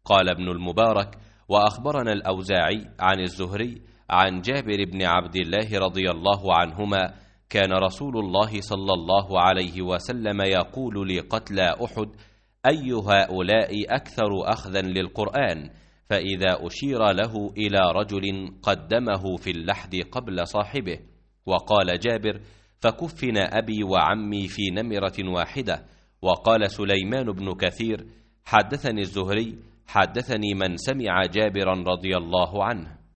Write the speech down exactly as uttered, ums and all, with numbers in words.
قال ابن المبارك: وأخبرنا الأوزاعي عن الزهري عن جابر بن عبد الله رضي الله عنهما: كان رسول الله صلى الله عليه وسلم يقول لقتلى أحد: أي هؤلاء أكثر أخذا للقرآن؟ فإذا أشير له إلى رجل قدمه في اللحد قبل صاحبه. وقال جابر: فكفن أبي وعمي في نمرة واحدة. وقال سليمان بن كثير: حدثني الزهري حدثني من سمع جابرا رضي الله عنه.